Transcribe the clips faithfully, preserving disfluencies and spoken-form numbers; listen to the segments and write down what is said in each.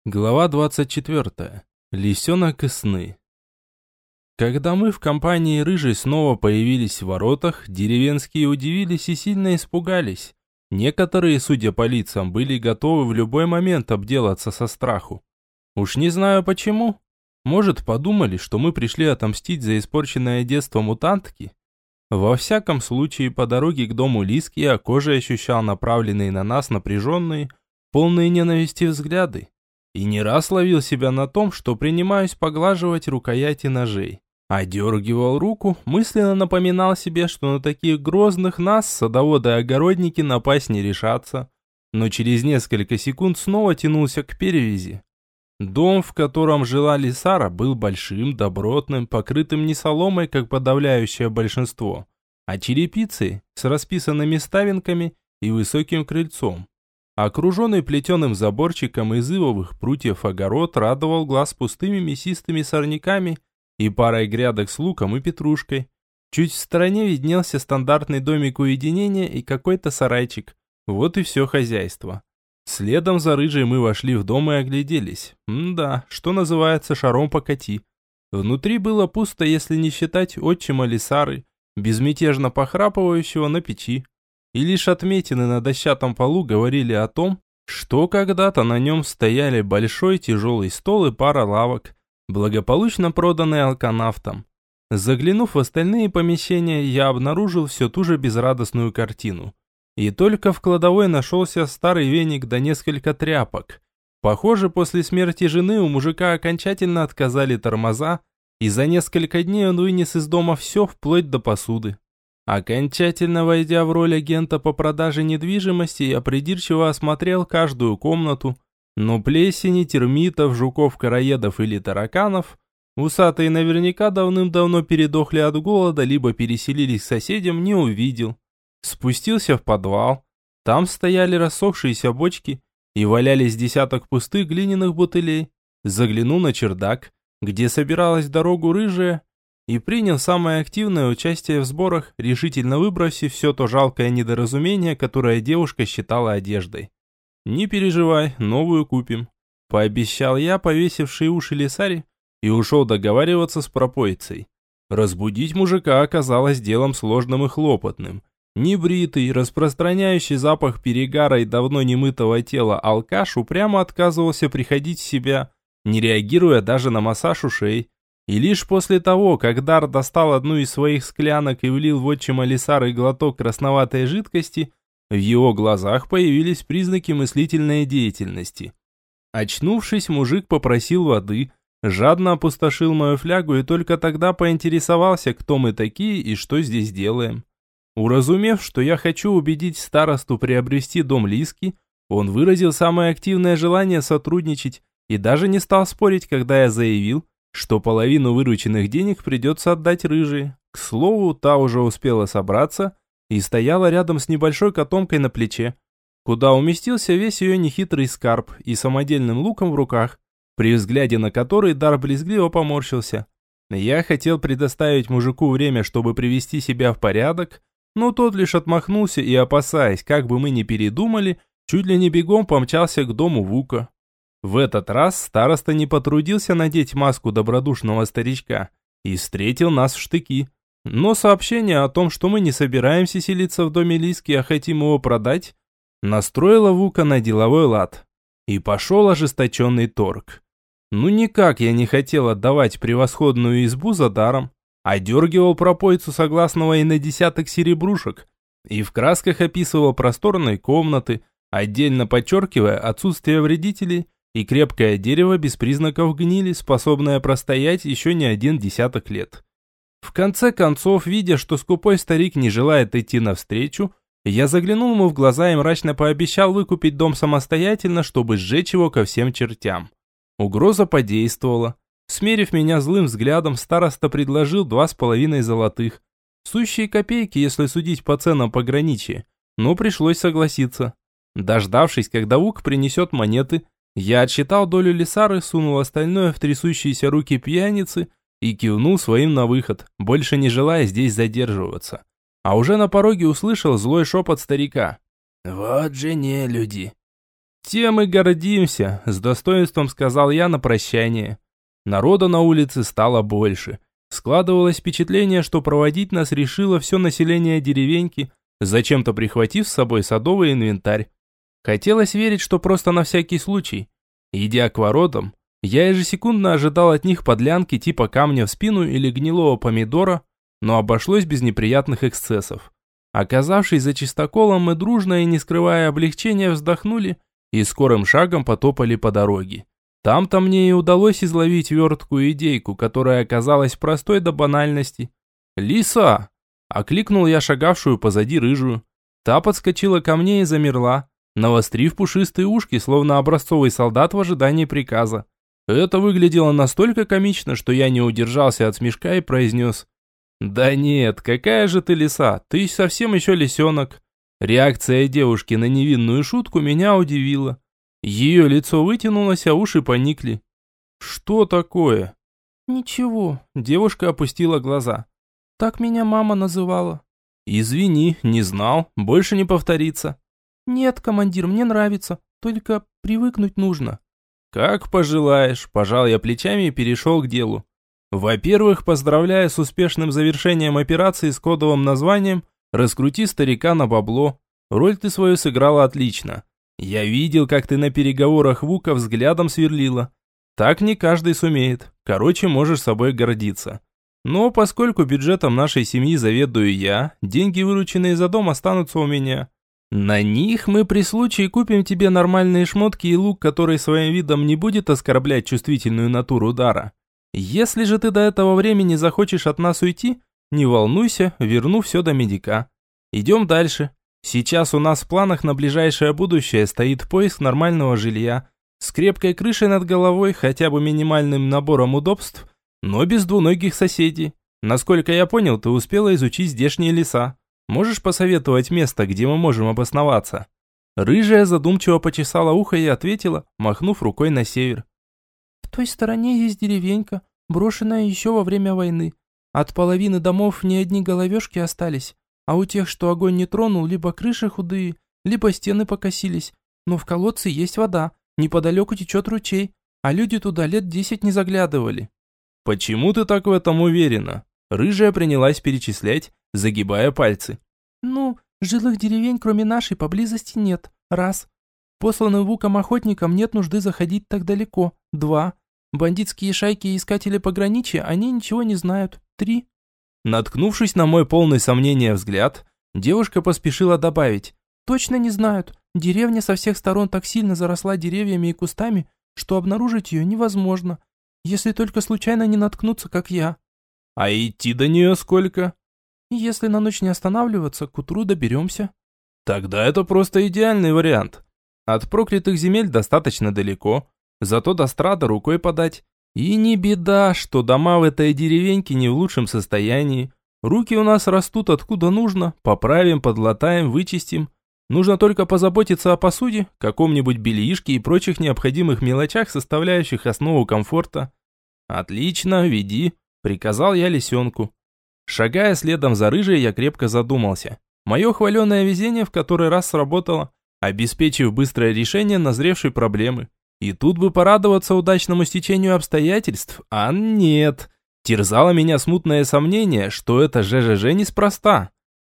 Глава двадцать четвёртая. Лисенок и сны. Когда мы в компании Рыжей снова появились в воротах, деревенские удивились и сильно испугались. Некоторые, судя по лицам, были готовы в любой момент обделаться со страху. Уж не знаю почему. Может, подумали, что мы пришли отомстить за испорченное детство мутантки? Во всяком случае, по дороге к дому Лиски я кожей ощущал направленные на нас напряженные, полные ненависти взгляды. И не раз ловил себя на том, что принимаюсь поглаживать рукояти ножей. Одергивал руку, мысленно напоминал себе, что на таких грозных нас садоводы и огородники напасть не решатся. Но через несколько секунд снова тянулся к перевязи. Дом, в котором жила Лисара, был большим, добротным, покрытым не соломой, как подавляющее большинство, а черепицей с расписанными ставинками и высоким крыльцом. Окруженный плетеным заборчиком из ивовых прутьев огород радовал глаз пустыми мясистыми сорняками и парой грядок с луком и петрушкой. Чуть в стороне виднелся стандартный домик уединения и какой-то сарайчик. Вот и все хозяйство. Следом за Рыжей мы вошли в дом и огляделись. М-да, что называется, шаром покати. Внутри было пусто, если не считать отчима Лисары, безмятежно похрапывающего на печи. И лишь отметины на дощатом полу говорили о том, что когда-то на нем стояли большой тяжелый стол и пара лавок, благополучно проданные алканавтам. Заглянув в остальные помещения, я обнаружил все ту же безрадостную картину. И только в кладовой нашелся старый веник да несколько тряпок. Похоже, после смерти жены у мужика окончательно отказали тормоза, и за несколько дней он вынес из дома все, вплоть до посуды. Окончательно войдя в роль агента по продаже недвижимости, я придирчиво осмотрел каждую комнату, но плесени, термитов, жуков-короедов или тараканов, усатые наверняка давным-давно передохли от голода, либо переселились к соседям, не увидел. Спустился в подвал, там стояли рассохшиеся бочки и валялись десяток пустых глиняных бутылей. Заглянул на чердак, где собиралась в дорогу Рыжая, и принял самое активное участие в сборах, решительно выбросив все то жалкое недоразумение, которое девушка считала одеждой. «Не переживай, новую купим», – пообещал я, повесивший уши Лисаре, и ушел договариваться с пропоицей. Разбудить мужика оказалось делом сложным и хлопотным. Небритый, распространяющий запах перегара и давно немытого тела алкаш упрямо отказывался приходить в себя, не реагируя даже на массаж ушей. И лишь после того, как Дар достал одну из своих склянок и влил в отчима Лисары глоток красноватой жидкости, в его глазах появились признаки мыслительной деятельности. Очнувшись, мужик попросил воды, жадно опустошил мою флягу и только тогда поинтересовался, кто мы такие и что здесь делаем. Уразумев, что я хочу убедить старосту приобрести дом Лиски, он выразил самое активное желание сотрудничать и даже не стал спорить, когда я заявил, что половину вырученных денег придется отдать Рыжей. К слову, та уже успела собраться и стояла рядом с небольшой котомкой на плече, куда уместился весь ее нехитрый скарб и самодельным луком в руках, при взгляде на который Дар брезгливо поморщился. Я хотел предоставить мужику время, чтобы привести себя в порядок, но тот лишь отмахнулся и, опасаясь, как бы мы ни передумали, чуть ли не бегом помчался к дому Вука. В этот раз староста не потрудился надеть маску добродушного старичка и встретил нас в штыки. Но сообщение о том, что мы не собираемся селиться в доме Лиски, а хотим его продать, настроило Вука на деловой лад. И пошел ожесточенный торг. Ну никак я не хотел отдавать превосходную избу за даром, одергивал пропойцу согласного и на десяток серебрушек, и в красках описывал просторные комнаты, отдельно подчеркивая отсутствие вредителей, и крепкое дерево без признаков гнили, способное простоять еще не один десяток лет. В конце концов, видя, что скупой старик не желает идти навстречу, я заглянул ему в глаза и мрачно пообещал выкупить дом самостоятельно, чтобы сжечь его ко всем чертям. Угроза подействовала. Смерив меня злым взглядом, староста предложил два с половиной золотых. Сущие копейки, если судить по ценам пограничья, но пришлось согласиться. Дождавшись, когда Вук принесет монеты, я отсчитал долю Лисары, сунул остальное в трясущиеся руки пьяницы и кивнул своим на выход, больше не желая здесь задерживаться. А уже на пороге услышал злой шепот старика. «Вот же не люди!» «Тем и гордимся», – с достоинством сказал я на прощание. Народа на улице стало больше. Складывалось впечатление, что проводить нас решило все население деревеньки, зачем-то прихватив с собой садовый инвентарь. Хотелось верить, что просто на всякий случай. Идя к воротам, я ежесекундно ожидал от них подлянки типа камня в спину или гнилого помидора, но обошлось без неприятных эксцессов. Оказавшись за чистоколом, мы дружно и не скрывая облегчения вздохнули и скорым шагом потопали по дороге. Там-то мне и удалось изловить верткую идейку, которая оказалась простой до банальности. «Лиса!» – окликнул я шагавшую позади рыжую. Та подскочила ко мне и замерла, навострив пушистые ушки, словно образцовый солдат в ожидании приказа. Это выглядело настолько комично, что я не удержался от смешка и произнес: «Да нет, какая же ты лиса, ты совсем еще лисенок». Реакция девушки на невинную шутку меня удивила. Ее лицо вытянулось, а уши поникли. «Что такое?» «Ничего», – девушка опустила глаза. «Так меня мама называла». «Извини, не знал, больше не повторится». «Нет, командир, мне нравится, только привыкнуть нужно». «Как пожелаешь», – пожал я плечами и перешел к делу. «Во-первых, поздравляю с успешным завершением операции с кодовым названием «Раскрути старика на бабло». Роль ты свою сыграла отлично. Я видел, как ты на переговорах Вука взглядом сверлила. Так не каждый сумеет. Короче, можешь собой гордиться. Но поскольку бюджетом нашей семьи заведую я, деньги, вырученные за дом, останутся у меня. На них мы при случае купим тебе нормальные шмотки и лук, который своим видом не будет оскорблять чувствительную натуру дара. Если же ты до этого времени захочешь от нас уйти, не волнуйся, верну все до медика. Идем дальше. Сейчас у нас в планах на ближайшее будущее стоит поиск нормального жилья, с крепкой крышей над головой, хотя бы минимальным набором удобств, но без двуногих соседей. Насколько я понял, ты успела изучить здешние леса. Можешь посоветовать место, где мы можем обосноваться?» Рыжая задумчиво почесала ухо и ответила, махнув рукой на север. «В той стороне есть деревенька, брошенная еще во время войны. От половины домов ни одни головешки остались, а у тех, что огонь не тронул, либо крыши худые, либо стены покосились. Но в колодце есть вода, неподалеку течет ручей, а люди туда лет десять не заглядывали». «Почему ты так в этом уверена?» Рыжая принялась перечислять, загибая пальцы. «Ну, жилых деревень, кроме нашей, поблизости нет. Раз. Посланным Вуком охотникам нет нужды заходить так далеко. Два. Бандитские шайки и искатели пограничья, они ничего не знают. Три». Наткнувшись на мой полный сомнения взгляд, девушка поспешила добавить. «Точно не знают. Деревня со всех сторон так сильно заросла деревьями и кустами, что обнаружить ее невозможно, если только случайно не наткнуться, как я». «А идти до нее сколько?» «Если на ночь не останавливаться, к утру доберемся». «Тогда это просто идеальный вариант. От проклятых земель достаточно далеко, зато до Страда рукой подать. И не беда, что дома в этой деревеньке не в лучшем состоянии. Руки у нас растут откуда нужно, поправим, подлатаем, вычистим. Нужно только позаботиться о посуде, каком-нибудь бельишке и прочих необходимых мелочах, составляющих основу комфорта». «Отлично, веди», – приказал я лисенку. Шагая следом за рыжей, я крепко задумался. Мое хваленое везение в который раз сработало, обеспечив быстрое решение назревшей проблемы. И тут бы порадоваться удачному стечению обстоятельств, а нет. Терзало меня смутное сомнение, что это ЖЖЖ неспроста.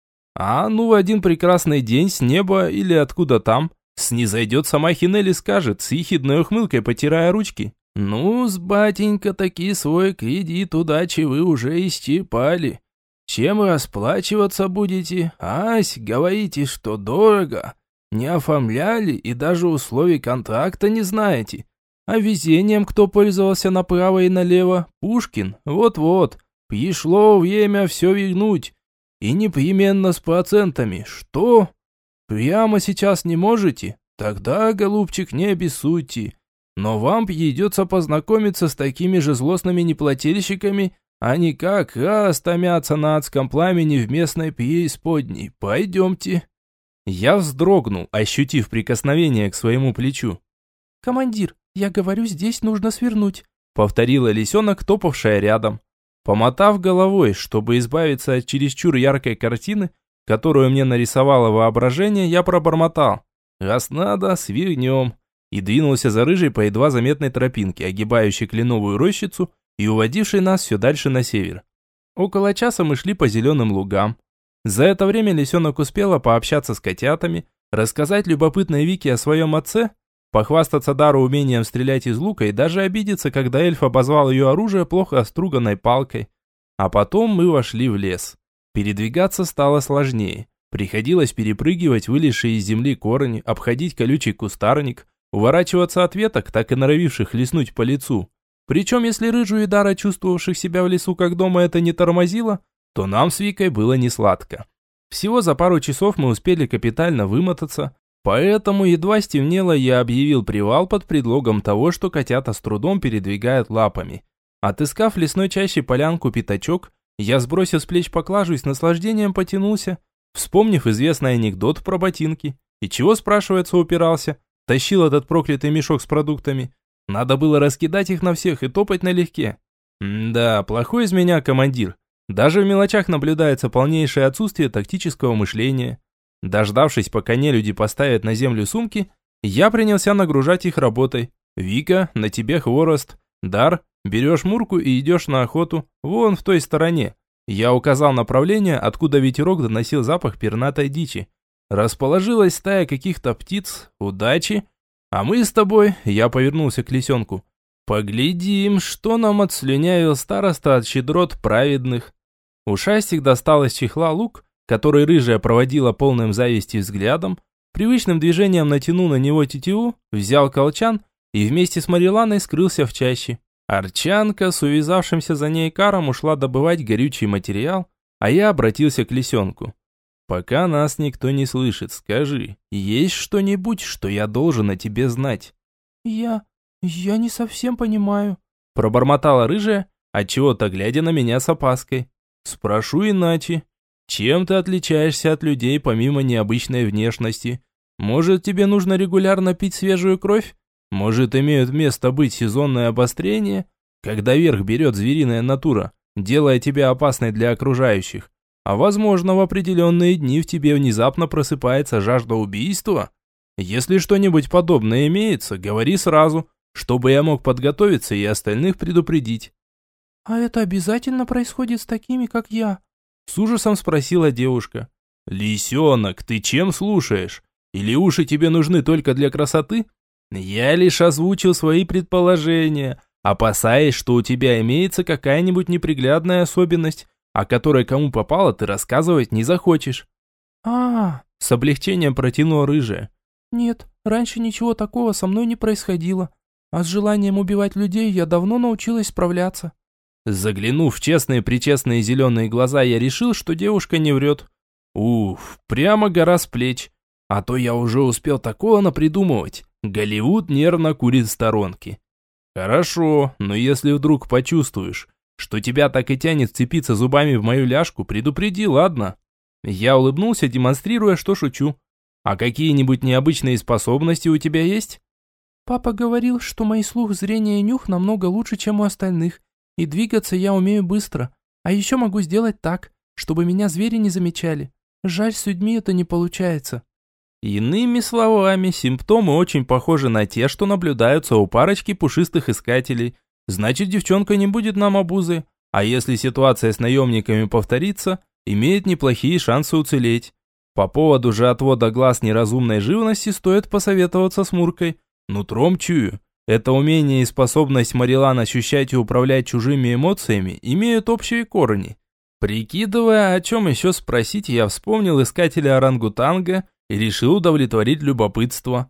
А ну в один прекрасный день с неба или откуда там снизойдет сама Хинель и скажет, с ехидной ухмылкой потирая ручки: «Ну, с батенька, таки свой кредит удачи вы уже исчерпали. Чем вы расплачиваться будете? Ась, говорите, что дорого. Не оформляли и даже условий контракта не знаете. А везением кто пользовался направо и налево? Пушкин. Вот-вот. Пришло время все вернуть. И непременно с процентами. Что? Прямо сейчас не можете? Тогда, голубчик, не обессудьте. Но вам придется познакомиться с такими же злостными неплательщиками, а не как раз томятся на адском пламени в местной преисподней. Пойдемте». Я вздрогнул, ощутив прикосновение к своему плечу. «Командир, я говорю, здесь нужно свернуть», — повторила лисенок, топавшая рядом. Помотав головой, чтобы избавиться от чересчур яркой картины, которую мне нарисовало воображение, я пробормотал: «Раз надо, свернем. и двинулся за рыжей по едва заметной тропинке, огибающей кленовую рощицу и уводившей нас все дальше на север. Около часа мы шли по зеленым лугам. За это время лисенок успела пообщаться с котятами, рассказать любопытной Вике о своем отце, похвастаться Дару умением стрелять из лука и даже обидеться, когда эльф обозвал ее оружие плохо оструганной палкой. А потом мы вошли в лес. Передвигаться стало сложнее. Приходилось перепрыгивать вылезшие из земли корни, обходить колючий кустарник, уворачиваться от веток, так и норовивших лиснуть по лицу. Причем, если Рыжую и Дара, чувствовавших себя в лесу как дома, это не тормозило, то нам с Викой было несладко. Всего за пару часов мы успели капитально вымотаться, поэтому едва стемнело, я объявил привал под предлогом того, что котята с трудом передвигают лапами. Отыскав в лесной чаще полянку пятачок, я, сбросив с плеч поклажу и с наслаждением потянулся, вспомнив известный анекдот про ботинки. И чего, спрашивается, упирался? Тащил этот проклятый мешок с продуктами. Надо было раскидать их на всех и топать налегке. М-да, плохой из меня командир. Даже в мелочах наблюдается полнейшее отсутствие тактического мышления. Дождавшись, пока нелюди поставят на землю сумки, я принялся нагружать их работой. «Вика, на тебе хворост. Дар, берешь мурку и идешь на охоту, вон в той стороне». Я указал направление, откуда ветерок доносил запах пернатой дичи. Расположилась стая каких-то птиц. Удачи. А мы с тобой, я повернулся к лисенку, поглядим, что нам отслюнявил староста от щедрот праведных. Ушастик достал из чехла лук, который рыжая проводила полным зависти взглядом, привычным движением натянул на него тетиву, взял колчан и вместе с Мариланой скрылся в чаще. Арчанка с увязавшимся за ней каром ушла добывать горючий материал, а я обратился к лисенку. «Пока нас никто не слышит, скажи, есть что-нибудь, что я должен о тебе знать?» «Я... я не совсем понимаю», – пробормотала рыжая, отчего-то глядя на меня с опаской. «Спрошу иначе. Чем ты отличаешься от людей помимо необычной внешности? Может, тебе нужно регулярно пить свежую кровь? Может, имеют место быть сезонное обострение, когда верх берет звериная натура, делая тебя опасной для окружающих? А возможно, в определенные дни в тебе внезапно просыпается жажда убийства? Если что-нибудь подобное имеется, говори сразу, чтобы я мог подготовиться и остальных предупредить». «А это обязательно происходит с такими, как я?» С ужасом спросила девушка. «Лисенок, ты чем слушаешь? Или уши тебе нужны только для красоты? Я лишь озвучил свои предположения, опасаясь, что у тебя имеется какая-нибудь неприглядная особенность, о которой кому попало ты рассказывать не захочешь». «А-а-а», с облегчением протянула рыжая. «Нет, раньше ничего такого со мной не происходило, а с желанием убивать людей я давно научилась справляться». Заглянув в честные-пречестные зеленые глаза, я решил, что девушка не врет. Уф, прямо гора с плеч. А то я уже успел такого напридумывать. Голливуд нервно курит в сторонке. «Хорошо, но если вдруг почувствуешь, что тебя так и тянет вцепиться зубами в мою ляжку, предупреди, ладно?» Я улыбнулся, демонстрируя, что шучу. «А какие-нибудь необычные способности у тебя есть?» «Папа говорил, что мои слух, зрение и нюх намного лучше, чем у остальных, и двигаться я умею быстро. А еще могу сделать так, чтобы меня звери не замечали. Жаль, с людьми это не получается». Иными словами, симптомы очень похожи на те, что наблюдаются у парочки пушистых искателей. Значит, девчонка не будет нам обузой. А если ситуация с наемниками повторится, имеет неплохие шансы уцелеть. По поводу же отвода глаз неразумной живности стоит посоветоваться с Муркой. Нутром чую. Это умение и способность Марилан ощущать и управлять чужими эмоциями имеют общие корни. Прикидывая, о чем еще спросить, я вспомнил искателя орангутанга и решил удовлетворить любопытство.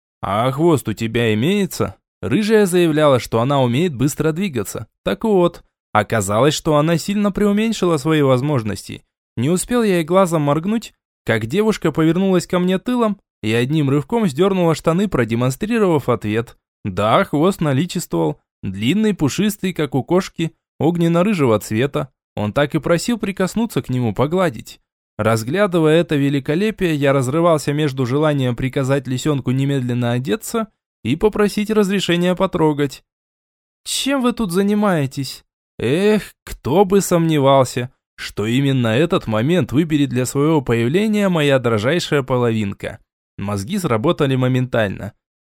«А хвост у тебя имеется?» Рыжая заявляла, что она умеет быстро двигаться. Так вот, оказалось, что она сильно преуменьшила свои возможности. Не успел я и глазом моргнуть, как девушка повернулась ко мне тылом и одним рывком сдернула штаны, продемонстрировав ответ. Да, хвост наличествовал, длинный, пушистый, как у кошки, огненно-рыжего цвета. Он так и просил прикоснуться к нему, погладить. Разглядывая это великолепие, я разрывался между желанием приказать лисенку немедленно одеться и попросить разрешения потрогать. «Чем вы тут занимаетесь?» Эх, кто бы сомневался, что именно этот момент выберет для своего появления моя дрожайшая половинка. Мозги сработали моментально.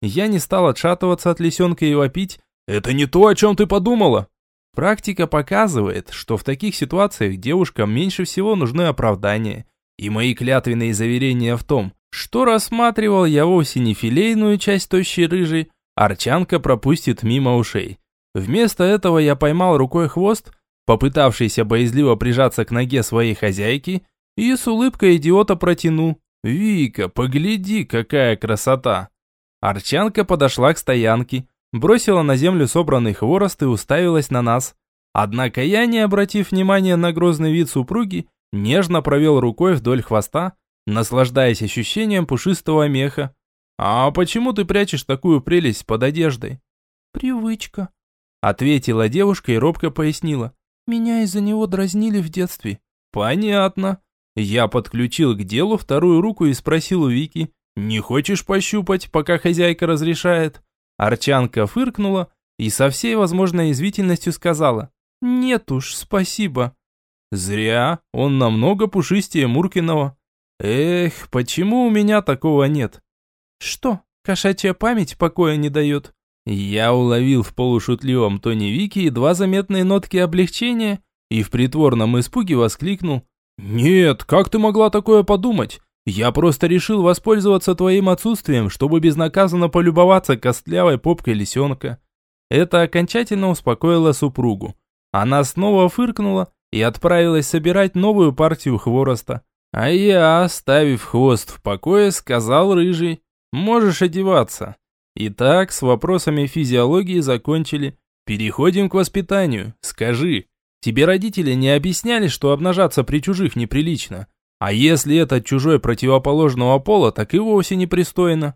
Я не стал отшатываться от лисенка и вопить. «Это не то, о чем ты подумала!» Практика показывает, что в таких ситуациях девушкам меньше всего нужны оправдания. И мои клятвенные заверения в том, что рассматривал я вовсе не филейную часть тощей рыжей, Арчанка пропустит мимо ушей. Вместо этого я поймал рукой хвост, попытавшийся боязливо прижаться к ноге своей хозяйки, и с улыбкой идиота протянул. «Вика, погляди, какая красота!» Арчанка подошла к стоянке, бросила на землю собранный хворост и уставилась на нас. Однако я, не обратив внимания на грозный вид супруги, нежно провел рукой вдоль хвоста, наслаждаясь ощущением пушистого меха. «А почему ты прячешь такую прелесть под одеждой?» «Привычка», — ответила девушка и робко пояснила. «Меня из-за него дразнили в детстве». «Понятно». Я подключил к делу вторую руку и спросил у Вики: «Не хочешь пощупать, пока хозяйка разрешает?» Арчанка фыркнула и со всей возможной язвительностью сказала: «Нет уж, спасибо». «Зря, он намного пушистее Муркиного». «Эх, почему у меня такого нет?» «Что, кошачья память покоя не дает?» Я уловил в полушутливом тоне Вики едва заметные нотки облегчения и в притворном испуге воскликнул: «Нет, как ты могла такое подумать? Я просто решил воспользоваться твоим отсутствием, чтобы безнаказанно полюбоваться костлявой попкой лисенка». Это окончательно успокоило супругу. Она снова фыркнула и отправилась собирать новую партию хвороста. А я, оставив хвост в покое, сказал рыжий: «Можешь одеваться». Итак, с вопросами физиологии закончили. Переходим к воспитанию. Скажи, тебе родители не объясняли, что обнажаться при чужих неприлично? А если этот чужой противоположного пола, так и вовсе непристойно.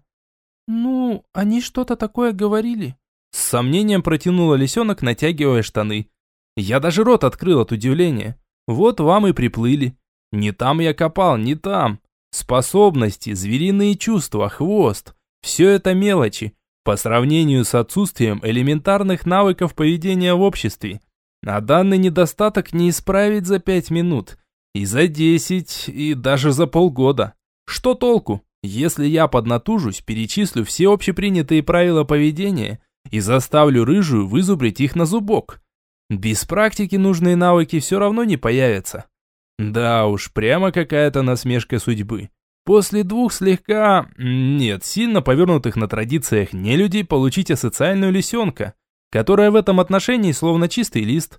Ну, они что-то такое говорили. С сомнением протянула лисенок, натягивая штаны. Я даже рот открыл от удивления. Вот вам и приплыли. Не там я копал, не там. Способности, звериные чувства, хвост. Все это мелочи, по сравнению с отсутствием элементарных навыков поведения в обществе. А данный недостаток не исправить за пять минут. И за десять, и даже за полгода. Что толку, если я поднатужусь, перечислю все общепринятые правила поведения и заставлю рыжую вызубрить их на зубок? Без практики нужные навыки все равно не появятся. Да уж, прямо какая-то насмешка судьбы. После двух слегка, нет, сильно повернутых на традициях нелюдей получить асоциальную лисенка, которая в этом отношении словно чистый лист.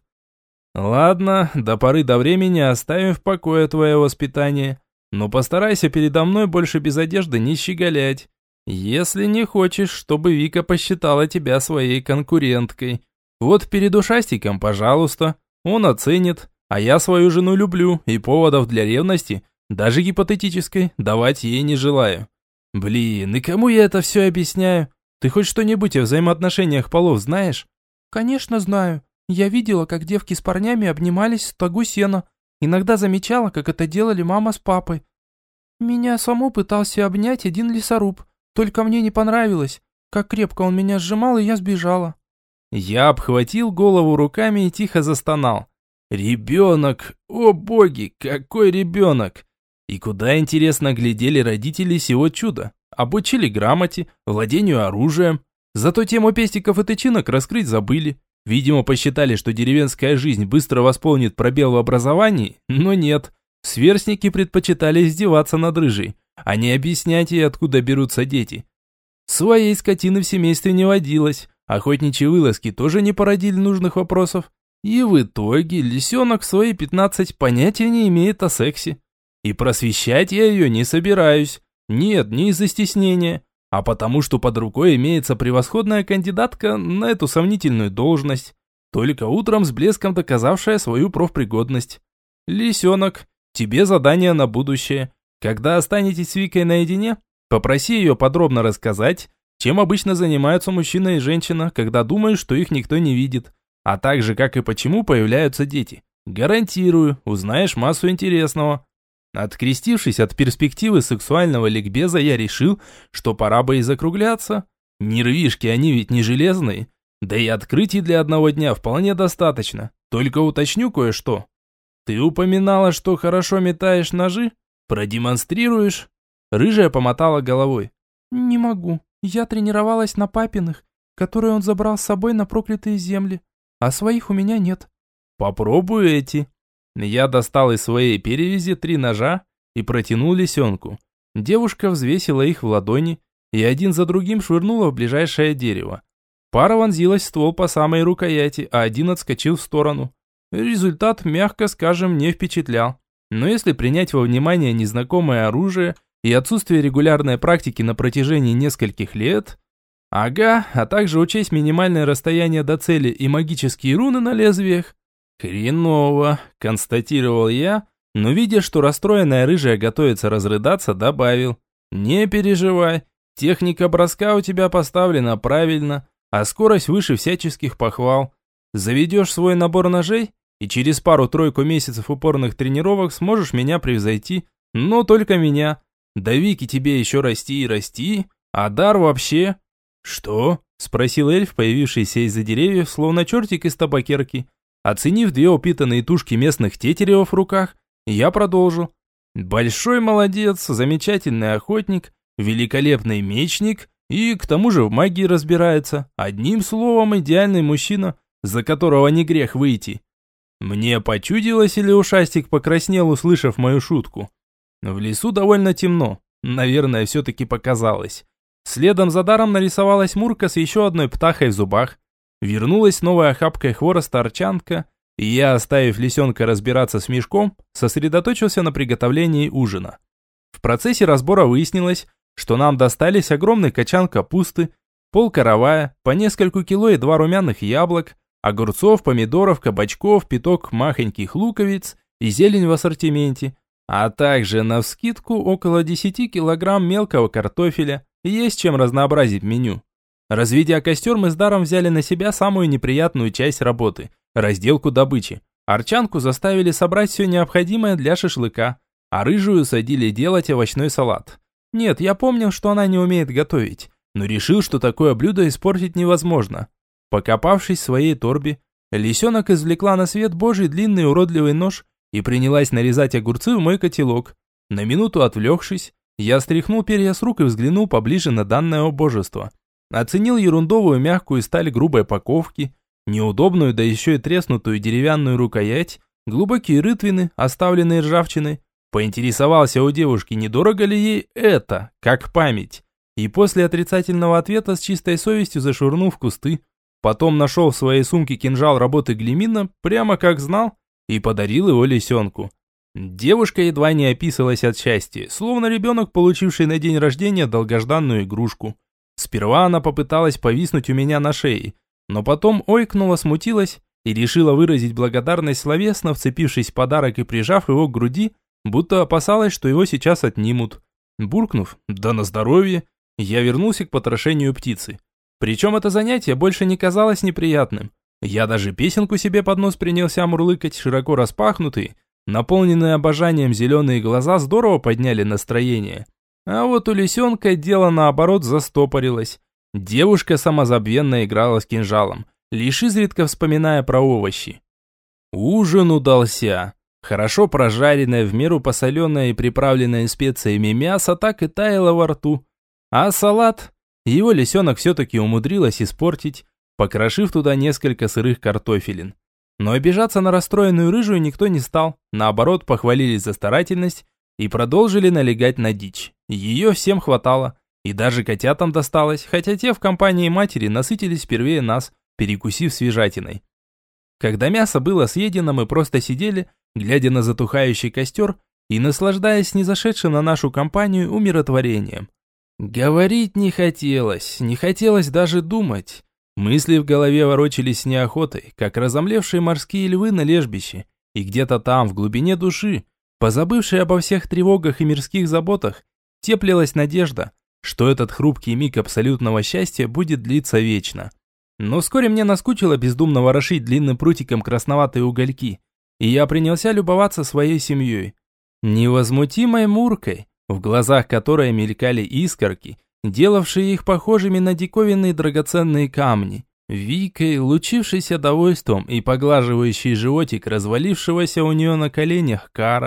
Ладно, до поры до времени оставим в покое твое воспитание, но постарайся передо мной больше без одежды не щеголять, если не хочешь, чтобы Вика посчитала тебя своей конкуренткой. Вот перед ушастиком, пожалуйста, он оценит, а я свою жену люблю, и поводов для ревности, даже гипотетической, давать ей не желаю. Блин, и кому я это все объясняю? Ты хоть что-нибудь о взаимоотношениях полов знаешь? Конечно, знаю. Я видела, как девки с парнями обнимались в стогу сена. Иногда замечала, как это делали мама с папой. Меня саму пытался обнять один лесоруб, только мне не понравилось, как крепко он меня сжимал, и я сбежала. Я обхватил голову руками и тихо застонал. Ребенок, о боги, какой ребенок! И куда, интересно, глядели родители сего чуда? Обучили грамоте, владению оружием. Зато тему пестиков и тычинок раскрыть забыли. Видимо, посчитали, что деревенская жизнь быстро восполнит пробел в образовании, но нет. Сверстники предпочитали издеваться над рыжей, а не объяснять ей, откуда берутся дети. Своей скотины в семействе не водилось, охотничьи вылазки тоже не породили нужных вопросов. И в итоге лисенок в свои пятнадцать понятия не имеет о сексе. И просвещать я ее не собираюсь. Нет, не из-за стеснения, а потому что под рукой имеется превосходная кандидатка на эту сомнительную должность, только утром с блеском доказавшая свою профпригодность. Лисенок, тебе задание на будущее. Когда останетесь с Викой наедине, попроси ее подробно рассказать, чем обычно занимаются мужчина и женщина, когда думают, что их никто не видит, а также как и почему появляются дети. Гарантирую, узнаешь массу интересного. Открестившись от перспективы сексуального ликбеза, я решил, что пора бы и закругляться. Нервишки, они ведь не железные. Да и открытий для одного дня вполне достаточно. Только уточню кое-что. Ты упоминала, что хорошо метаешь ножи? Продемонстрируешь? Рыжая помотала головой. Не могу. Я тренировалась на папиных, которые он забрал с собой на проклятые земли, а своих у меня нет». «Попробую эти». Я достал из своей перевязи три ножа и протянул лисенку. Девушка взвесила их в ладони и один за другим швырнула в ближайшее дерево. Пара вонзилась в ствол по самой рукояти, а один отскочил в сторону. Результат, мягко скажем, не впечатлял. Но если принять во внимание незнакомое оружие и отсутствие регулярной практики на протяжении нескольких лет... Ага, а также учесть минимальное расстояние до цели и магические руны на лезвиях. Хреново, констатировал я, но видя, что расстроенная рыжая готовится разрыдаться, добавил. Не переживай, техника броска у тебя поставлена правильно, а скорость выше всяческих похвал. Заведешь свой набор ножей, и через пару-тройку месяцев упорных тренировок сможешь меня превзойти, но только меня. До Вики тебе еще расти и расти, а дар вообще... «Что?» – спросил эльф, появившийся из-за деревьев, словно чертик из табакерки. Оценив две упитанные тушки местных тетеревов в руках, я продолжу. «Большой молодец, замечательный охотник, великолепный мечник и к тому же в магии разбирается. Одним словом, идеальный мужчина, за которого не грех выйти». Мне почудилось, или ушастик покраснел, услышав мою шутку. В лесу довольно темно, наверное, все-таки показалось. Следом за даром нарисовалась Мурка с еще одной птахой в зубах. Вернулась новая охапкой хвороста арчанка, и я, оставив лисенка разбираться с мешком, сосредоточился на приготовлении ужина. В процессе разбора выяснилось, что нам достались огромный качан капусты, пол каравая, по нескольку кило и два румяных яблок, огурцов, помидоров, кабачков, пяток махоньких луковиц и зелень в ассортименте, а также навскидку около десяти килограмм мелкого картофеля. Есть чем разнообразить меню. Разведя костер, мы с даром взяли на себя самую неприятную часть работы – разделку добычи. Арчанку заставили собрать все необходимое для шашлыка, а рыжую садили делать овощной салат. Нет, я помнил, что она не умеет готовить, но решил, что такое блюдо испортить невозможно. Покопавшись в своей торбе, лисенок извлекла на свет божий длинный уродливый нож и принялась нарезать огурцы в мой котелок. На минуту отвлекшись, я стряхнул перья с рук и взглянул поближе на данное убожество. Оценил ерундовую мягкую сталь грубой паковки, неудобную, да еще и треснутую деревянную рукоять, глубокие рытвины, оставленные ржавчиной. Поинтересовался у девушки, недорого ли ей это, как память. И после отрицательного ответа с чистой совестью зашвырнул в кусты. Потом нашел в своей сумке кинжал работы Глимина, прямо как знал, и подарил его лисенку. Девушка едва не описалась от счастья, словно ребенок, получивший на день рождения долгожданную игрушку. Сперва она попыталась повиснуть у меня на шее, но потом ойкнула, смутилась и решила выразить благодарность словесно, вцепившись в подарок и прижав его к груди, будто опасалась, что его сейчас отнимут. Буркнув «да на здоровье», я вернулся к потрошению птицы. Причем это занятие больше не казалось неприятным. Я даже песенку себе под нос принялся мурлыкать, широко распахнутые, наполненные обожанием зеленые глаза здорово подняли настроение. А вот у лисенка дело наоборот застопорилось. Девушка самозабвенно играла с кинжалом, лишь изредка вспоминая про овощи. Ужин удался. Хорошо прожаренное, в меру посоленное и приправленное специями мясо так и таяло во рту. А салат? Его лисенок все-таки умудрилась испортить, покрошив туда несколько сырых картофелин. Но обижаться на расстроенную рыжую никто не стал, наоборот, похвалились за старательность и продолжили налегать на дичь. Ее всем хватало, и даже котятам досталось, хотя те в компании матери насытились первее нас, перекусив свежатиной. Когда мясо было съедено, мы просто сидели, глядя на затухающий костер и наслаждаясь незашедшим на нашу компанию умиротворением. Говорить не хотелось, не хотелось даже думать. Мысли в голове ворочались с неохотой, как разомлевшие морские львы на лежбище, и где-то там, в глубине души, позабывшие обо всех тревогах и мирских заботах, теплилась надежда, что этот хрупкий миг абсолютного счастья будет длиться вечно. Но вскоре мне наскучило бездумно ворошить длинным прутиком красноватые угольки, и я принялся любоваться своей семьей. Невозмутимой Муркой, в глазах которой мелькали искорки, делавшие их похожими на диковинные драгоценные камни. Викой, лучившейся довольством и поглаживающей животик развалившегося у нее на коленях Кара.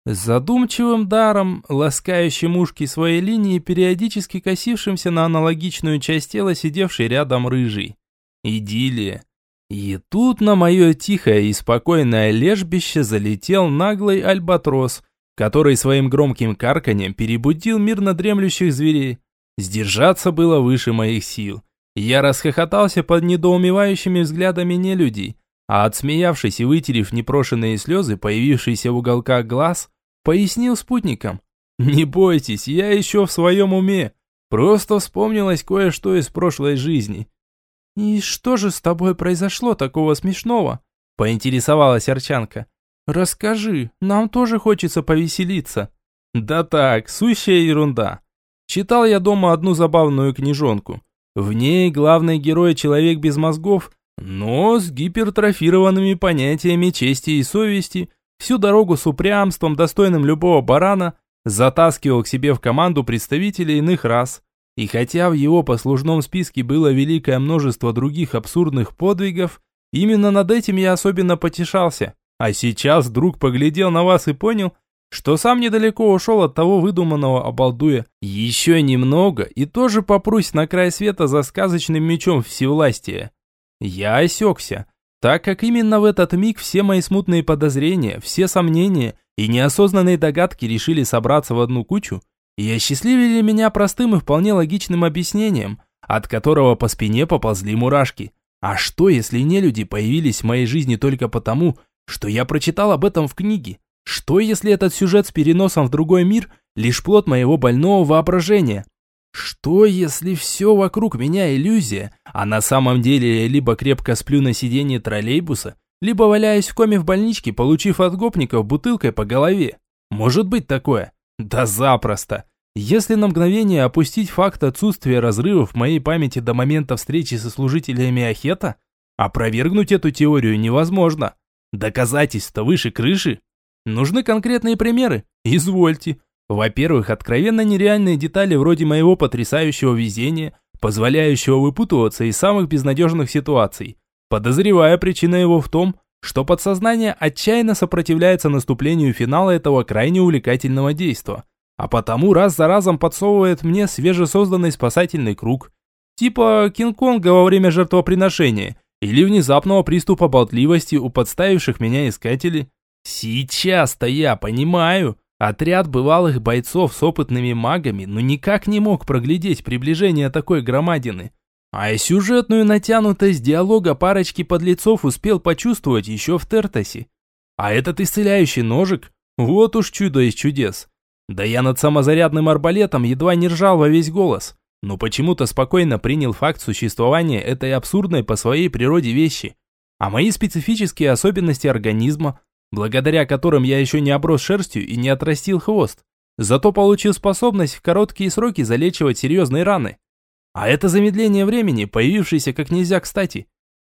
с задумчивым даром, ласкающим ушки своей линии, периодически косившимся на аналогичную часть тела, сидевшей рядом рыжий. Идиллия. И тут на мое тихое и спокойное лежбище залетел наглый альбатрос, который своим громким карканьем перебудил мирно дремлющих зверей. Сдержаться было выше моих сил. Я расхохотался под недоумевающими взглядами нелюдей, а отсмеявшись и вытерев непрошенные слезы, появившиеся в уголках глаз, пояснил спутникам: «Не бойтесь, я еще в своем уме. Просто вспомнилось кое-что из прошлой жизни». «И что же с тобой произошло такого смешного?» – поинтересовалась Арчанка. «Расскажи, нам тоже хочется повеселиться». «Да так, сущая ерунда. Читал я дома одну забавную книжонку. В ней главный герой человек без мозгов, но с гипертрофированными понятиями чести и совести, всю дорогу с упрямством, достойным любого барана, затаскивал к себе в команду представителей иных рас. И хотя в его послужном списке было великое множество других абсурдных подвигов, именно над этим я особенно потешался. А сейчас вдруг поглядел на вас и понял, что сам недалеко ушел от того выдуманного обалдуя. Еще немного, и тоже попрусь на край света за сказочным мечом всевластия. Я осекся, так как именно в этот миг все мои смутные подозрения, все сомнения и неосознанные догадки решили собраться в одну кучу и осчастливили меня простым и вполне логичным объяснением, от которого по спине поползли мурашки. А что, если нелюди появились в моей жизни только потому, что я прочитал об этом в книге? Что, если этот сюжет с переносом в другой мир – лишь плод моего больного воображения? Что, если все вокруг меня иллюзия, а на самом деле я либо крепко сплю на сиденье троллейбуса, либо валяюсь в коме в больничке, получив от гопников бутылкой по голове? Может быть такое? Да запросто. Если на мгновение опустить факт отсутствия разрывов в моей памяти до момента встречи со служителями Ахета, опровергнуть эту теорию невозможно. Доказательства выше крыши. Нужны конкретные примеры? Извольте. Во-первых, откровенно нереальные детали вроде моего потрясающего везения, позволяющего выпутываться из самых безнадежных ситуаций. Подозревая, причина его в том, что подсознание отчаянно сопротивляется наступлению финала этого крайне увлекательного действа, а потому раз за разом подсовывает мне свежесозданный спасательный круг, типа Кинг-Конга во время жертвоприношения или внезапного приступа болтливости у подставивших меня искателей. Сейчас-то я понимаю, отряд бывалых бойцов с опытными магами ну никак не мог проглядеть приближение такой громадины. А и сюжетную натянутость диалога парочки подлецов успел почувствовать еще в Тертосе. А этот исцеляющий ножик, вот уж чудо из чудес. Да я над самозарядным арбалетом едва не ржал во весь голос, но почему-то спокойно принял факт существования этой абсурдной по своей природе вещи. А мои специфические особенности организма, благодаря которым я еще не оброс шерстью и не отрастил хвост, зато получил способность в короткие сроки залечивать серьезные раны. А это замедление времени, появившееся как нельзя кстати.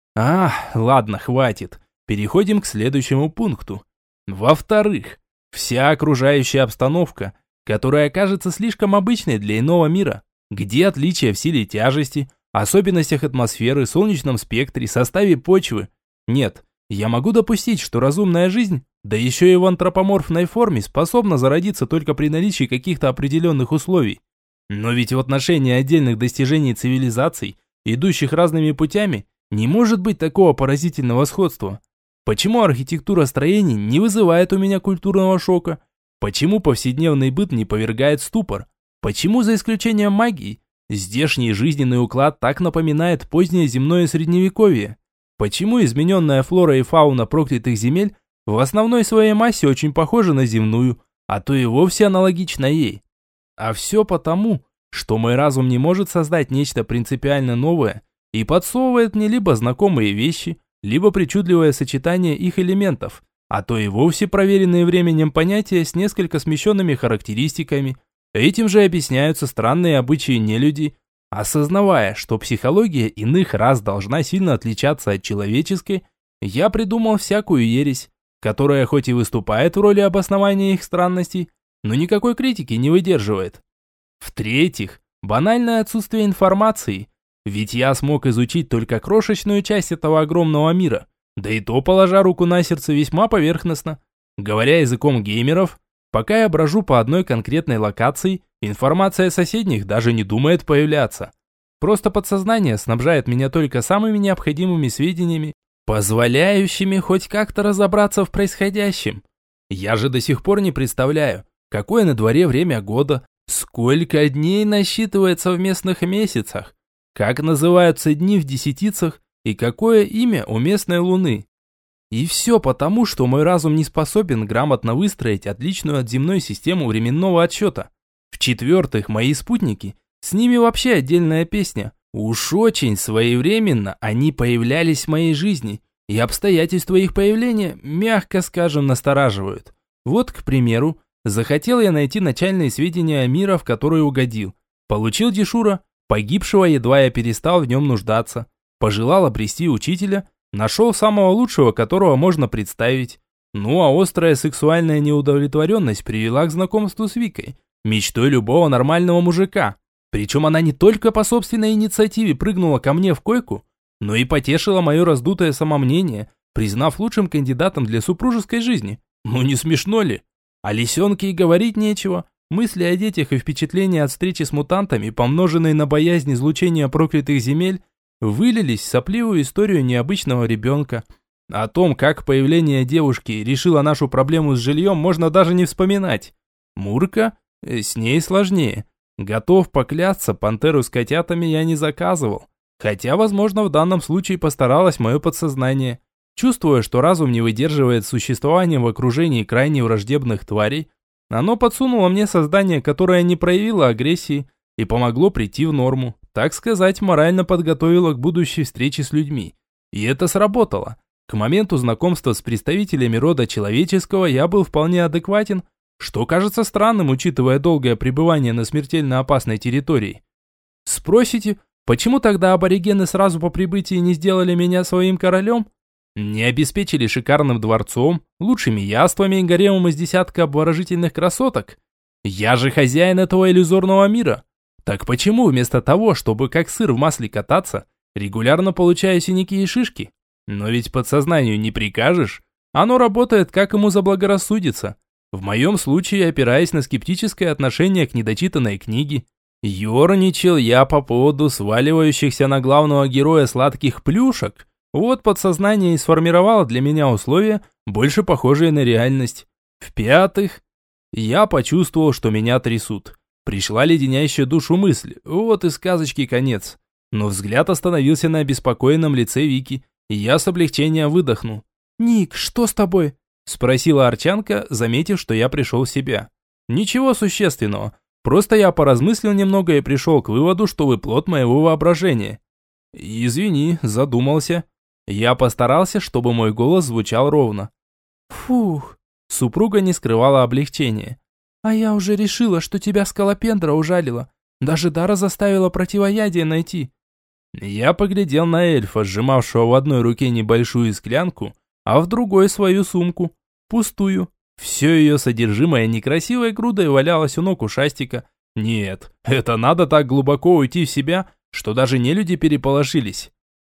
А, ладно, хватит. Переходим к следующему пункту. Во-вторых, вся окружающая обстановка, которая кажется слишком обычной для иного мира. Где отличия в силе тяжести, особенностях атмосферы, солнечном спектре, составе почвы? Нет, я могу допустить, что разумная жизнь, да еще и в антропоморфной форме, способна зародиться только при наличии каких-то определенных условий. Но ведь в отношении отдельных достижений цивилизаций, идущих разными путями, не может быть такого поразительного сходства. Почему архитектура строений не вызывает у меня культурного шока? Почему повседневный быт не повергает в ступор? Почему, за исключением магии, здешний жизненный уклад так напоминает позднее земное средневековье? Почему измененная флора и фауна проклятых земель в основной своей массе очень похожа на земную, а то и вовсе аналогична ей? А все потому, что мой разум не может создать нечто принципиально новое и подсовывает мне либо знакомые вещи, либо причудливое сочетание их элементов, а то и вовсе проверенные временем понятия с несколько смещенными характеристиками. Этим же объясняются странные обычаи нелюдей. Осознавая, что психология иных рас должна сильно отличаться от человеческой, я придумал всякую ересь, которая хоть и выступает в роли обоснования их странностей, но никакой критики не выдерживает. В-третьих, банальное отсутствие информации, ведь я смог изучить только крошечную часть этого огромного мира, да и то, положа руку на сердце, весьма поверхностно. Говоря языком геймеров, Пока я брожу по одной конкретной локации, информация о соседних даже не думает появляться. Просто подсознание снабжает меня только самыми необходимыми сведениями, позволяющими хоть как-то разобраться в происходящем. Я же до сих пор не представляю, какое на дворе время года, сколько дней насчитывается в местных месяцах, как называются дни в десятицах и какое имя у местной луны. И все потому, что мой разум не способен грамотно выстроить отличную от земной систему временного отсчета. В-четвертых, мои спутники, с ними вообще отдельная песня. Уж очень своевременно они появлялись в моей жизни, и обстоятельства их появления, мягко скажем, настораживают. Вот, к примеру, захотел я найти начальные сведения о мире, в который угодил. Получил дешура, погибшего, едва я перестал в нем нуждаться. Пожелал обрести учителя, нашел самого лучшего, которого можно представить. Ну а острая сексуальная неудовлетворенность привела к знакомству с Викой, мечтой любого нормального мужика. Причем она не только по собственной инициативе прыгнула ко мне в койку, но и потешила мое раздутое самомнение, признав лучшим кандидатом для супружеской жизни. Ну не смешно ли? О лисенке и говорить нечего. Мысли о детях и впечатления от встречи с мутантами, помноженные на боязнь излучения проклятых земель, вылились в сопливую историю необычного ребенка. О том, как появление девушки решило нашу проблему с жильем, можно даже не вспоминать. Мурка? С ней сложнее. Готов поклясться, пантеру с котятами я не заказывал. Хотя, возможно, в данном случае постаралось мое подсознание. Чувствуя, что разум не выдерживает существования в окружении крайне враждебных тварей, оно подсунуло мне создание, которое не проявило агрессии и помогло прийти в норму. Так сказать, морально подготовило к будущей встрече с людьми. И это сработало. К моменту знакомства с представителями рода человеческого я был вполне адекватен, что кажется странным, учитывая долгое пребывание на смертельно опасной территории. Спросите, почему тогда аборигены сразу по прибытии не сделали меня своим королем? Не обеспечили шикарным дворцом, лучшими яствами и гаремом из десятка обворожительных красоток? Я же хозяин этого иллюзорного мира. Так почему вместо того, чтобы как сыр в масле кататься, регулярно получаю синяки и шишки? Но ведь подсознанию не прикажешь. Оно работает, как ему заблагорассудится. В моем случае, опираясь на скептическое отношение к недочитанной книге. Ёрничал я по поводу сваливающихся на главного героя сладких плюшек. Вот подсознание и сформировало для меня условия, больше похожие на реальность. В-пятых, я почувствовал, что меня трясут. Пришла леденящая душу мысль, вот и сказочки конец. Но взгляд остановился на обеспокоенном лице Вики, и я с облегчением выдохнул. «Ник, что с тобой?» Спросила Арчанка, заметив, что я пришел в себя. Ничего существенного, просто я поразмыслил немного и пришел к выводу, что вы плод моего воображения. Извини, задумался. Я постарался, чтобы мой голос звучал ровно. Фух. Супруга не скрывала облегчения. А я уже решила, что тебя скалопендра ужалила. Даже Дара заставила противоядие найти. Я поглядел на эльфа, сжимавшего в одной руке небольшую склянку, а в другой свою сумку, пустую. Все ее содержимое некрасивой грудой валялось у ног ушастика. Нет, это надо так глубоко уйти в себя, что даже нелюди переполошились.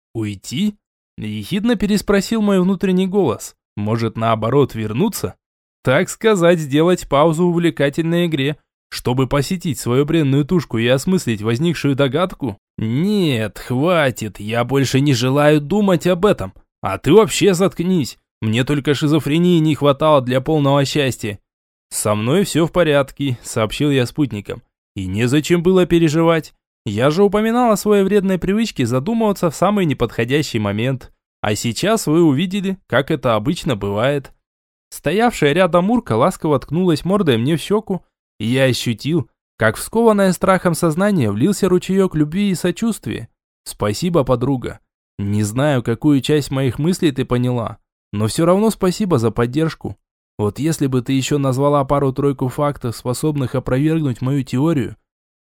Уйти? Ехидно переспросил мой внутренний голос. Может, наоборот, вернуться? Так сказать, сделать паузу в увлекательной игре, чтобы посетить свою бренную тушку и осмыслить возникшую догадку? Нет, хватит, я больше не желаю думать об этом. А ты вообще заткнись. Мне только шизофрении не хватало для полного счастья. Со мной все в порядке, сообщил я спутникам. И незачем было переживать. Я же упоминал о своей вредной привычке задумываться в самый неподходящий момент. А сейчас вы увидели, как это обычно бывает. Стоявшая рядом Мурка ласково ткнулась мордой мне в щеку, и я ощутил, как в скованное страхом сознание влился ручеек любви и сочувствия. Спасибо, подруга. Не знаю, какую часть моих мыслей ты поняла, но все равно спасибо за поддержку. Вот если бы ты еще назвала пару-тройку фактов, способных опровергнуть мою теорию.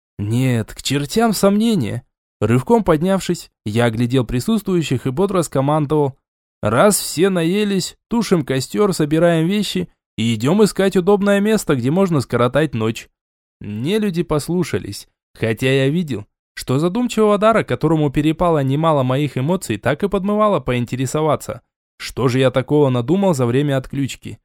Нет, к чертям сомнения. Рывком поднявшись, я оглядел присутствующих и бодро скомандовал. Раз все наелись, тушим костер, собираем вещи и идем искать удобное место, где можно скоротать ночь. Нелюди послушались, хотя я видел, что задумчивого Дара, которому перепало немало моих эмоций, так и подмывало поинтересоваться, что же я такого надумал за время отключки.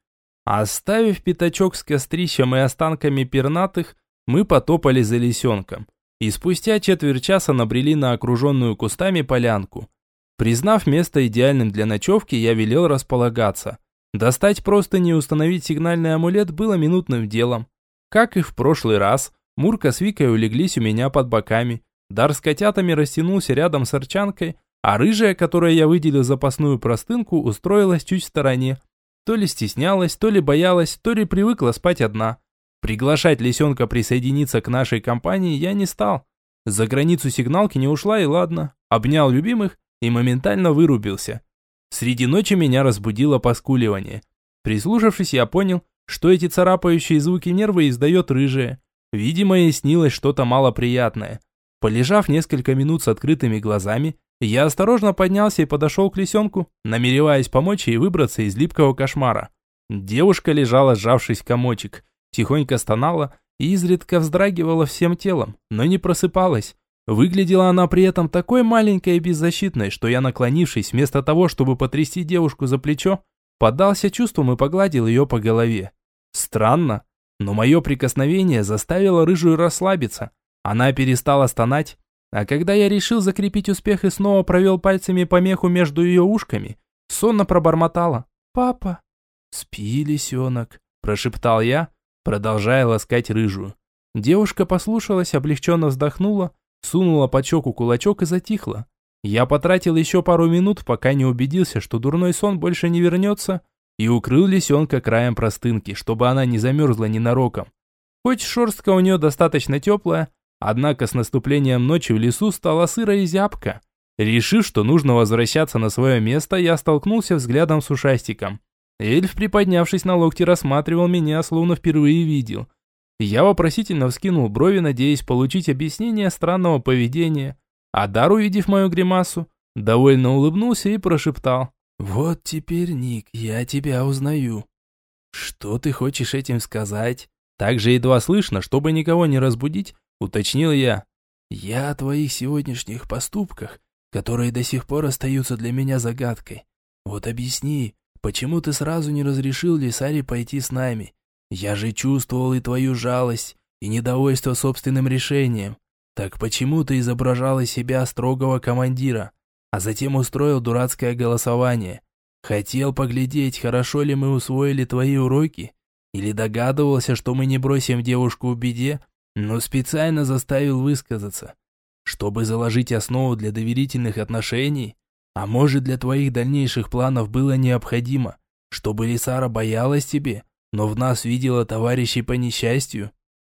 Оставив пятачок с кострищем и останками пернатых, мы потопали за лисенком. И спустя четверть часа набрели на окруженную кустами полянку. Признав место идеальным для ночевки, я велел располагаться. Достать простыни и установить сигнальный амулет было минутным делом. Как и в прошлый раз, Мурка с Викой улеглись у меня под боками. Дар с котятами растянулся рядом с Арчанкой, а рыжая, которой я выделил запасную простынку, устроилась чуть в стороне. То ли стеснялась, то ли боялась, то ли привыкла спать одна. Приглашать лисенка присоединиться к нашей компании я не стал. За границу сигналки не ушла и ладно. Обнял любимых и моментально вырубился. Среди ночи меня разбудило поскуливание. Прислушавшись, я понял, что эти царапающие звуки нервы издает рыжая. Видимо, ей снилось что-то малоприятное. Полежав несколько минут с открытыми глазами, я осторожно поднялся и подошел к лисенку, намереваясь помочь ей выбраться из липкого кошмара. Девушка лежала, сжавшись в комочек, тихонько стонала и изредка вздрагивала всем телом, но не просыпалась. Выглядела она при этом такой маленькой и беззащитной, что я, наклонившись, вместо того, чтобы потрясти девушку за плечо, поддался чувствам и погладил ее по голове. Странно, но мое прикосновение заставило рыжую расслабиться. Она перестала стонать, а когда я решил закрепить успех и снова провел пальцами по меху между ее ушками, сонно пробормотала: «Папа». «Спи, лисенок», – прошептал я, продолжая ласкать рыжую. Девушка послушалась, облегченно вздохнула, сунула под щеку кулачок и затихла. Я потратил еще пару минут, пока не убедился, что дурной сон больше не вернется, и укрыл лисенка краем простынки, чтобы она не замерзла ненароком. Хоть шерстка у нее достаточно теплая, однако с наступлением ночи в лесу стала сыро и зябко. Решив, что нужно возвращаться на свое место, я столкнулся взглядом с ушастиком. Эльф, приподнявшись на локти, рассматривал меня, словно впервые видел. Я вопросительно вскинул брови, надеясь получить объяснение странного поведения. А Дар, увидев мою гримасу, довольно улыбнулся и прошептал: «Вот теперь, Ник, я тебя узнаю». «Что ты хочешь этим сказать?» Также едва слышно, чтобы никого не разбудить, уточнил я. «Я о твоих сегодняшних поступках, которые до сих пор остаются для меня загадкой. Вот объясни, почему ты сразу не разрешил Лисаре пойти с нами? Я же чувствовал и твою жалость, и недовольство собственным решением. Так почему ты изображал из себя строгого командира, а затем устроил дурацкое голосование? Хотел поглядеть, хорошо ли мы усвоили твои уроки? Или догадывался, что мы не бросим девушку в беде, но специально заставил высказаться, чтобы заложить основу для доверительных отношений? А может, для твоих дальнейших планов было необходимо, чтобы Лисара боялась тебе, но в нас видела товарищей по несчастью?»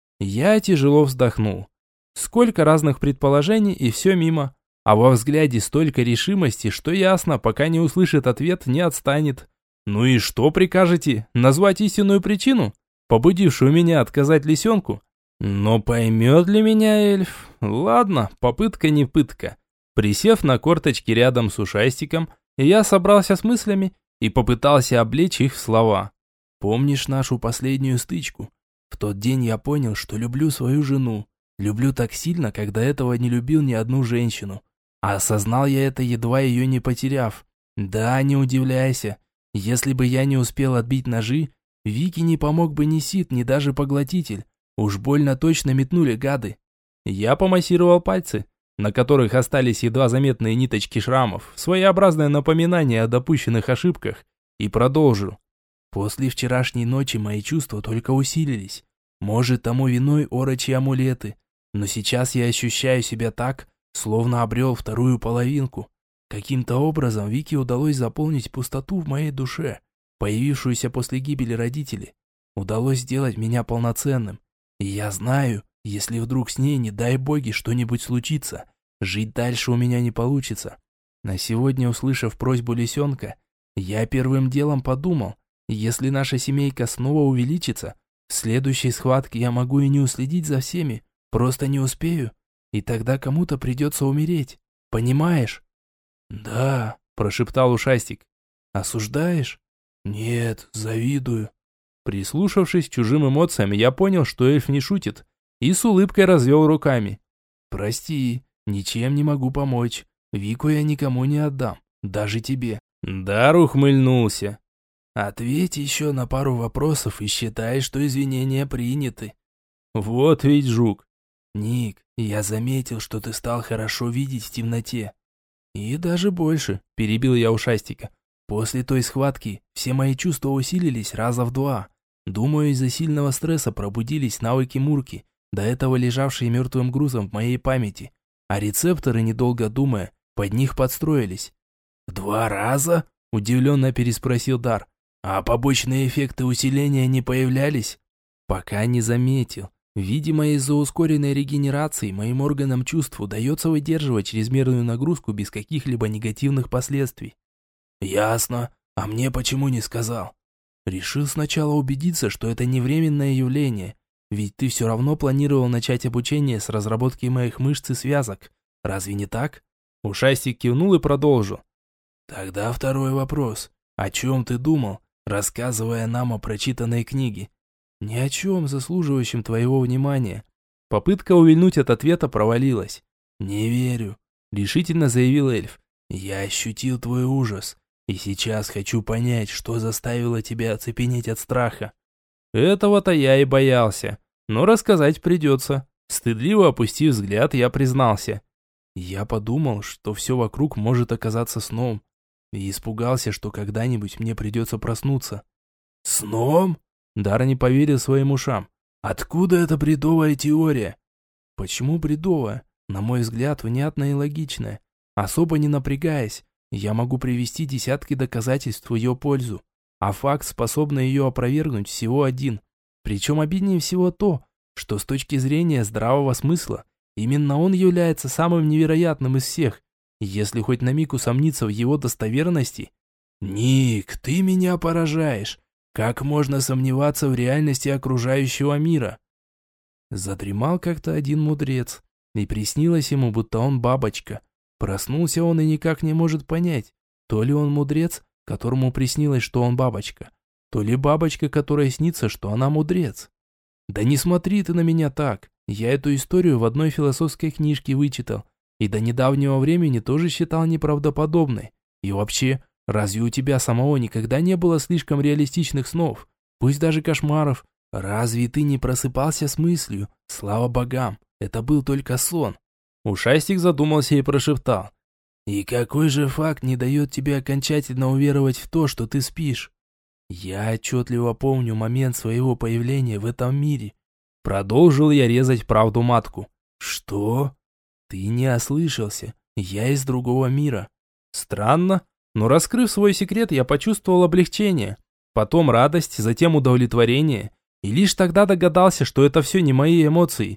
Я тяжело вздохнул. Сколько разных предположений, и все мимо. А во взгляде столько решимости, что ясно, пока не услышит ответ, не отстанет. «Ну и что прикажете? Назвать истинную причину, побудившую меня отказать лисенку? Но поймет ли меня эльф? Ладно, попытка не пытка». Присев на корточки рядом с ушастиком, я собрался с мыслями и попытался облечь их в слова. «Помнишь нашу последнюю стычку? В тот день я понял, что люблю свою жену. Люблю так сильно, когда этого не любил ни одну женщину. А осознал я это, едва ее не потеряв. Да, не удивляйся. Если бы я не успел отбить ножи, Вике не помог бы ни Сид, ни даже поглотитель. Уж больно точно метнули гады». Я помассировал пальцы, на которых остались едва заметные ниточки шрамов, своеобразное напоминание о допущенных ошибках, и продолжил. «После вчерашней ночи мои чувства только усилились. Может, тому виной орочьи амулеты, но сейчас я ощущаю себя так, словно обрел вторую половинку. Каким-то образом Вике удалось заполнить пустоту в моей душе, появившуюся после гибели родителей. Удалось сделать меня полноценным. И я знаю, если вдруг с ней, не дай боги, что-нибудь случится, жить дальше у меня не получится. На сегодня, услышав просьбу лисенка, я первым делом подумал, если наша семейка снова увеличится, в следующей схватке я могу и не уследить за всеми, просто не успею, и тогда кому-то придется умереть. Понимаешь?» «Да», – прошептал ушастик. «Осуждаешь?» «Нет, завидую». Прислушавшись к чужим эмоциям, я понял, что эльф не шутит, и с улыбкой развел руками. «Прости, ничем не могу помочь. Вику я никому не отдам, даже тебе». Дар ухмыльнулся. Ответь еще на пару вопросов и считай, что извинения приняты. Вот ведь жук. Ник, я заметил, что ты стал хорошо видеть в темноте. И даже больше, перебил я ушастика. После той схватки все мои чувства усилились раза в два. Думаю, из-за сильного стресса пробудились навыки Мурки, до этого лежавшие мертвым грузом в моей памяти. А рецепторы, недолго думая, под них подстроились. «В два раза?» – удивленно переспросил Дар. «А побочные эффекты усиления не появлялись?» «Пока не заметил. Видимо, из-за ускоренной регенерации моим органам чувств удается выдерживать чрезмерную нагрузку без каких-либо негативных последствий». «Ясно. А мне почему не сказал?» «Решил сначала убедиться, что это не временное явление. Ведь ты все равно планировал начать обучение с разработки моих мышц и связок. Разве не так?» Ушастик кивнул и продолжил. «Тогда второй вопрос. О чем ты думал, рассказывая нам о прочитанной книге?» «Ни о чем заслуживающем твоего внимания». Попытка увильнуть от ответа провалилась. «Не верю», – решительно заявил эльф. «Я ощутил твой ужас, и сейчас хочу понять, что заставило тебя оцепенеть от страха». Этого-то я и боялся, но рассказать придется. Стыдливо опустив взгляд, я признался. Я подумал, что все вокруг может оказаться сном, и испугался, что когда-нибудь мне придется проснуться. «Сном?» Дар не поверил своим ушам. «Откуда эта бредовая теория?» «Почему бредовая? На мой взгляд, внятная и логичная. Особо не напрягаясь, я могу привести десятки доказательств в ее пользу, а факт, способный ее опровергнуть, всего один. Причем обиднее всего то, что с точки зрения здравого смысла, именно он является самым невероятным из всех, если хоть на миг усомниться в его достоверности». «Ник, ты меня поражаешь. Как можно сомневаться в реальности окружающего мира?» Задремал как-то один мудрец, и приснилось ему, будто он бабочка. Проснулся он и никак не может понять, то ли он мудрец, которому приснилось, что он бабочка, то ли бабочка, которая снится, что она мудрец. Да не смотри ты на меня так. Я эту историю в одной философской книжке вычитал, и до недавнего времени тоже считал неправдоподобной. И вообще, разве у тебя самого никогда не было слишком реалистичных снов, пусть даже кошмаров? Разве ты не просыпался с мыслью: слава богам, это был только сон? Ушастик задумался и прошептал. «И какой же факт не дает тебе окончательно уверовать в то, что ты спишь?» «Я отчетливо помню момент своего появления в этом мире». Продолжил я резать правду матку. «Что?» «Ты не ослышался. Я из другого мира». Странно, но раскрыв свой секрет, я почувствовал облегчение. Потом радость, затем удовлетворение. И лишь тогда догадался, что это все не мои эмоции.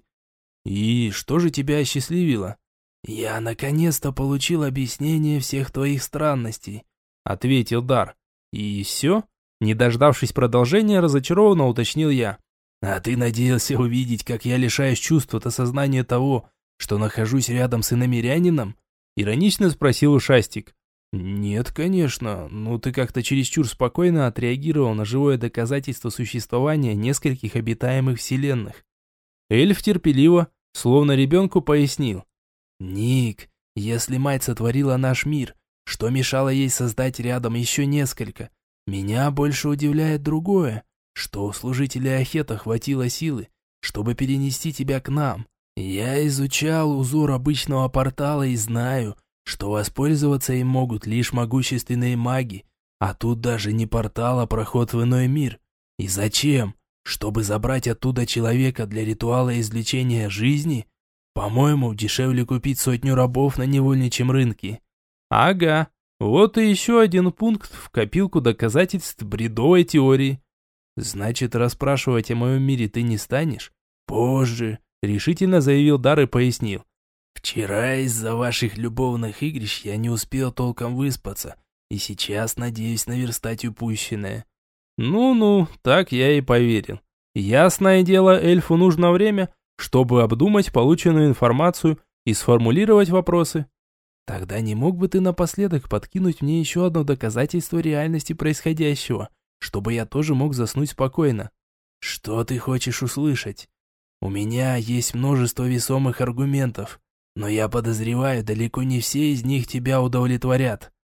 «И что же тебя осчастливило?» «Я наконец-то получил объяснение всех твоих странностей», — ответил Дар. «И все?» Не дождавшись продолжения, разочарованно уточнил я. «А ты надеялся увидеть, как я лишаюсь чувств от осознания того, что нахожусь рядом с иномирянином?» Иронично спросил Ушастик. «Нет, конечно, но ты как-то чересчур спокойно отреагировал на живое доказательство существования нескольких обитаемых вселенных». Эльф терпеливо, словно ребенку, пояснил. «Ник, если мать сотворила наш мир, что мешало ей создать рядом еще несколько? Меня больше удивляет другое, что у служителей Ахета хватило силы, чтобы перенести тебя к нам. Я изучал узор обычного портала и знаю, что воспользоваться им могут лишь могущественные маги, а тут даже не портал, а проход в иной мир. И зачем? Чтобы забрать оттуда человека для ритуала извлечения жизни? По-моему, дешевле купить сотню рабов на невольничьем рынке». «Ага, вот и еще один пункт в копилку доказательств бредовой теории. Значит, расспрашивать о моем мире ты не станешь?» «Позже», — решительно заявил Дар и пояснил. «Вчера из-за ваших любовных игрищ я не успел толком выспаться, и сейчас надеюсь наверстать упущенное». «Ну-ну, так я и поверил. Ясное дело, эльфу нужно время, чтобы обдумать полученную информацию и сформулировать вопросы». «Тогда не мог бы ты напоследок подкинуть мне еще одно доказательство реальности происходящего, чтобы я тоже мог заснуть спокойно?» «Что ты хочешь услышать? У меня есть множество весомых аргументов, но я подозреваю, далеко не все из них тебя удовлетворят».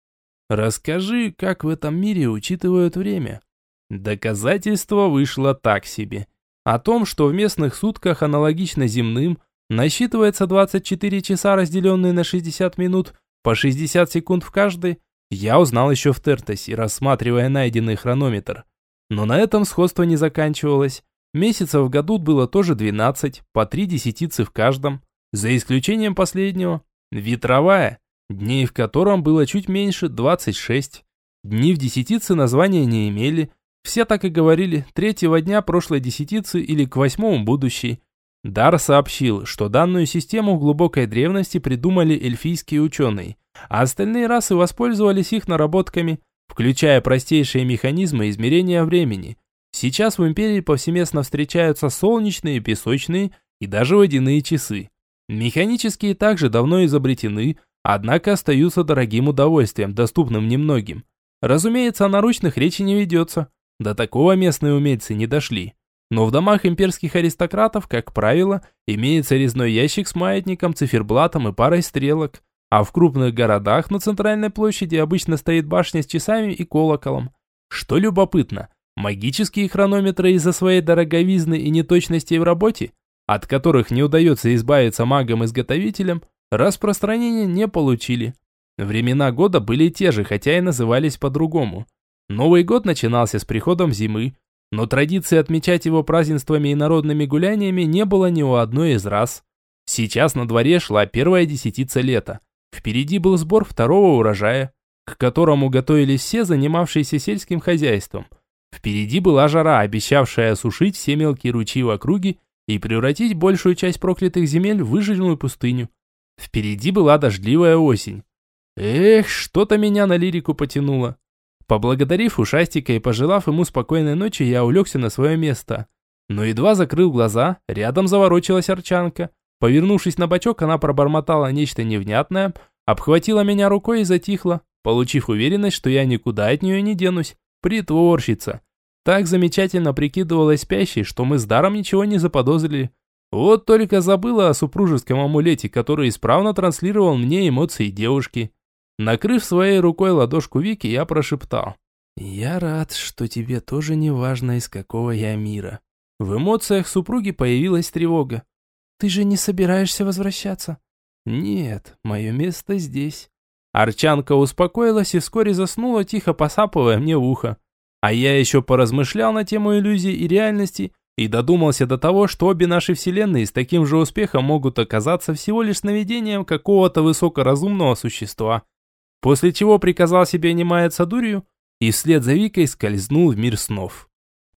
Расскажи, как в этом мире учитывают время. Доказательство вышло так себе. О том, что в местных сутках аналогично земным, насчитывается двадцать четыре часа, разделенные на шестьдесят минут, по шестьдесят секунд в каждой, я узнал еще в Тертосе, рассматривая найденный хронометр. Но на этом сходство не заканчивалось. Месяцев в году было тоже двенадцать, по три десятицы в каждом, за исключением последнего. Ветровая, дней в котором было чуть меньше, двадцать шесть. Дни в десятице названия не имели. Все так и говорили, третьего дня прошлой десятицы или к восьмому будущей. Дар сообщил, что данную систему в глубокой древности придумали эльфийские ученые, а остальные расы воспользовались их наработками, включая простейшие механизмы измерения времени. Сейчас в Империи повсеместно встречаются солнечные, песочные и даже водяные часы. Механические также давно изобретены, однако остаются дорогим удовольствием, доступным немногим. Разумеется, о наручных речи не ведется. До такого местные умельцы не дошли. Но в домах имперских аристократов, как правило, имеется резной ящик с маятником, циферблатом и парой стрелок. А в крупных городах на центральной площади обычно стоит башня с часами и колоколом. Что любопытно, магические хронометры из-за своей дороговизны и неточностей в работе, от которых не удается избавиться магам-изготовителям, распространения не получили. Времена года были те же, хотя и назывались по-другому. Новый год начинался с приходом зимы, но традиции отмечать его празднествами и народными гуляниями не было ни у одной из рас. Сейчас на дворе шла первая десятица лета. Впереди был сбор второго урожая, к которому готовились все, занимавшиеся сельским хозяйством. Впереди была жара, обещавшая осушить все мелкие ручьи в округе и превратить большую часть проклятых земель в выжженную пустыню. Впереди была дождливая осень. Эх, что-то меня на лирику потянуло. Поблагодарив ушастика и пожелав ему спокойной ночи, я улегся на свое место. Но едва закрыл глаза, рядом заворочилась Арчанка. Повернувшись на бочок, она пробормотала нечто невнятное, обхватила меня рукой и затихла, получив уверенность, что я никуда от нее не денусь. Притворщица. Так замечательно прикидывалась спящей, что мы с Даром ничего не заподозрили. Вот только забыла о супружеском амулете, который исправно транслировал мне эмоции девушки. Накрыв своей рукой ладошку Вики, я прошептал: «Я рад, что тебе тоже не важно, из какого я мира». В эмоциях супруги появилась тревога. «Ты же не собираешься возвращаться?» «Нет, мое место здесь». Арчанка успокоилась и вскоре заснула, тихо посапывая мне в ухо. А я еще поразмышлял на тему иллюзий и реальности и додумался до того, что обе наши вселенные с таким же успехом могут оказаться всего лишь сновидением какого-то высокоразумного существа. После чего приказал себе не маяться дурью и вслед за Викой скользнул в мир снов.